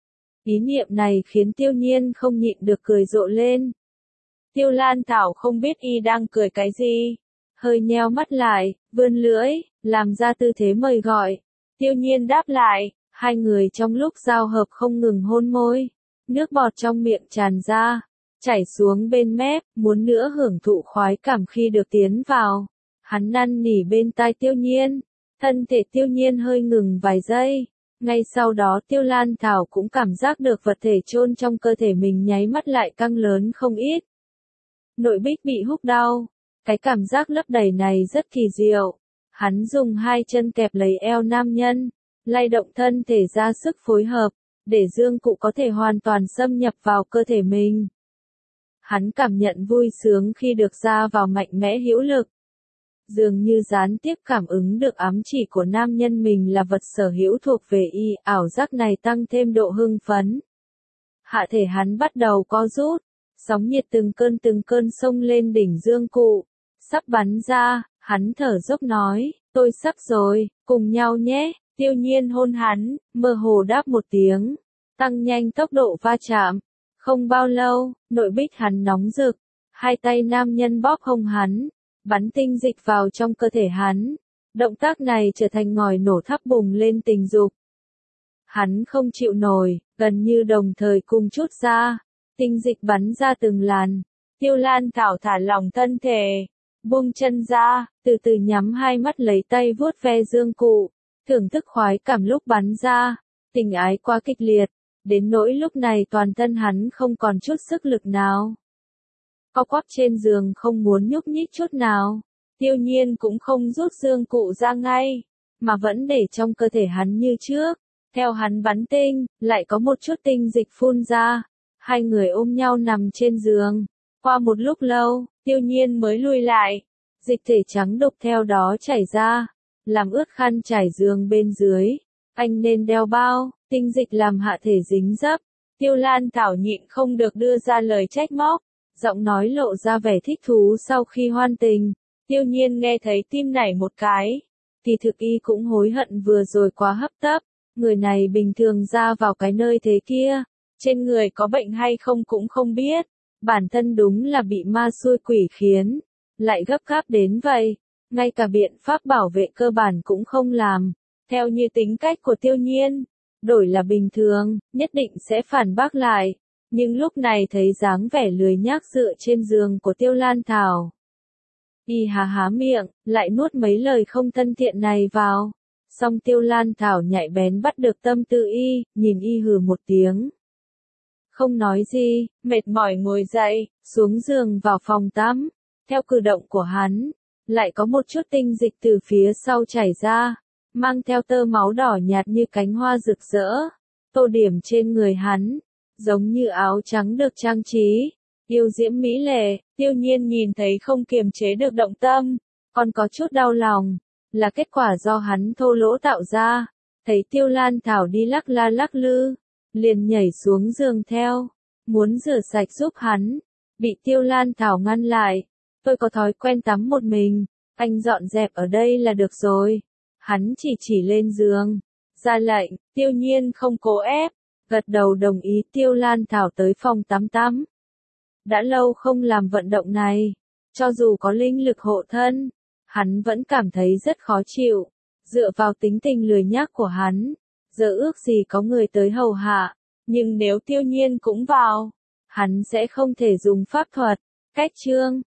Ý niệm này khiến Tiêu Nhiên không nhịn được cười rộ lên. Tiêu Lan Thảo không biết y đang cười cái gì, hơi nheo mắt lại, vươn lưỡi, làm ra tư thế mời gọi. Tiêu Nhiên đáp lại, hai người trong lúc giao hợp không ngừng hôn môi, nước bọt trong miệng tràn ra, chảy xuống bên mép, muốn nữa hưởng thụ khoái cảm khi được tiến vào. Hắn năn nỉ bên tai Tiêu Nhiên, thân thể Tiêu Nhiên hơi ngừng vài giây, ngay sau đó Tiêu Lan Thảo cũng cảm giác được vật thể chôn trong cơ thể mình nháy mắt lại căng lớn không ít. Nội bích bị húc đau, cái cảm giác lấp đầy này rất kỳ diệu. Hắn dùng hai chân kẹp lấy eo nam nhân, lay động thân thể ra sức phối hợp, để dương cụ có thể hoàn toàn xâm nhập vào cơ thể mình. Hắn cảm nhận vui sướng khi được ra vào mạnh mẽ hữu lực. Dường như gián tiếp cảm ứng được ám chỉ của nam nhân mình là vật sở hữu thuộc về y, ảo giác này tăng thêm độ hưng phấn. Hạ thể hắn bắt đầu co rút, sóng nhiệt từng cơn xông lên đỉnh dương cụ, sắp bắn ra, hắn thở dốc nói, tôi sắp rồi, cùng nhau nhé. Tiêu Nhiên hôn hắn, mơ hồ đáp một tiếng, tăng nhanh tốc độ va chạm. Không bao lâu, nội bích hắn nóng rực, hai tay nam nhân bóp hông hắn, bắn tinh dịch vào trong cơ thể hắn. Động tác này trở thành ngòi nổ thắp bùng lên tình dục. Hắn không chịu nổi, gần như đồng thời cùng chút ra, tinh dịch bắn ra từng làn. Tiêu Lan Thảo thả lỏng thân thể, buông chân ra, từ từ nhắm hai mắt lấy tay vuốt ve dương cụ, thưởng thức khoái cảm lúc bắn ra. Tình ái quá kịch liệt, đến nỗi lúc này toàn thân hắn không còn chút sức lực nào. Co quắp trên giường không muốn nhúc nhích chút nào. Tiêu Nhiên cũng không rút dương cụ ra ngay, mà vẫn để trong cơ thể hắn như trước. Theo hắn bắn tinh, lại có một chút tinh dịch phun ra. Hai người ôm nhau nằm trên giường. Qua một lúc lâu, Tiêu Nhiên mới lùi lại. Dịch thể trắng đục theo đó chảy ra, làm ướt khăn trải giường bên dưới. Anh nên đeo bao, tinh dịch làm hạ thể dính dấp. Tiêu Lan Thảo nhịn không được đưa ra lời trách móc, giọng nói lộ ra vẻ thích thú sau khi hoan tình. Tiêu Nhiên nghe thấy tim nảy một cái, thì thực y cũng hối hận vừa rồi quá hấp tấp. Người này bình thường ra vào cái nơi thế kia, trên người có bệnh hay không cũng không biết, bản thân đúng là bị ma xui quỷ khiến, lại gấp gáp đến vậy, ngay cả biện pháp bảo vệ cơ bản cũng không làm. Theo như tính cách của Tiêu Nhiên, đổi là bình thường, nhất định sẽ phản bác lại, nhưng lúc này thấy dáng vẻ lười nhác dựa trên giường của Tiêu Lan Thảo, y há há miệng, lại nuốt mấy lời không thân thiện này vào. Song Tiêu Lan Thảo nhạy bén bắt được tâm tư y, nhìn y hừ một tiếng. Không nói gì, mệt mỏi ngồi dậy, xuống giường vào phòng tắm. Theo cử động của hắn, lại có một chút tinh dịch từ phía sau chảy ra, mang theo tơ máu đỏ nhạt như cánh hoa rực rỡ, tô điểm trên người hắn, giống như áo trắng được trang trí, yêu diễm mỹ lệ. Tiêu Nhiên nhìn thấy không kiềm chế được động tâm, còn có chút đau lòng, là kết quả do hắn thô lỗ tạo ra. Thấy Tiêu Lan Thảo đi lắc la lắc lư, liền nhảy xuống giường theo, muốn rửa sạch giúp hắn, bị Tiêu Lan Thảo ngăn lại. Tôi có thói quen tắm một mình, anh dọn dẹp ở đây là được rồi. Hắn chỉ lên giường, ra lệnh. Tiêu Nhiên không cố ép, gật đầu đồng ý. Tiêu Lan Thảo tới phòng tắm tắm. Đã lâu không làm vận động này, cho dù có linh lực hộ thân, hắn vẫn cảm thấy rất khó chịu. Dựa vào tính tình lười nhác của hắn, giờ ước gì có người tới hầu hạ, nhưng nếu Tiêu Nhiên cũng vào, hắn sẽ không thể dùng pháp thuật, cách chương.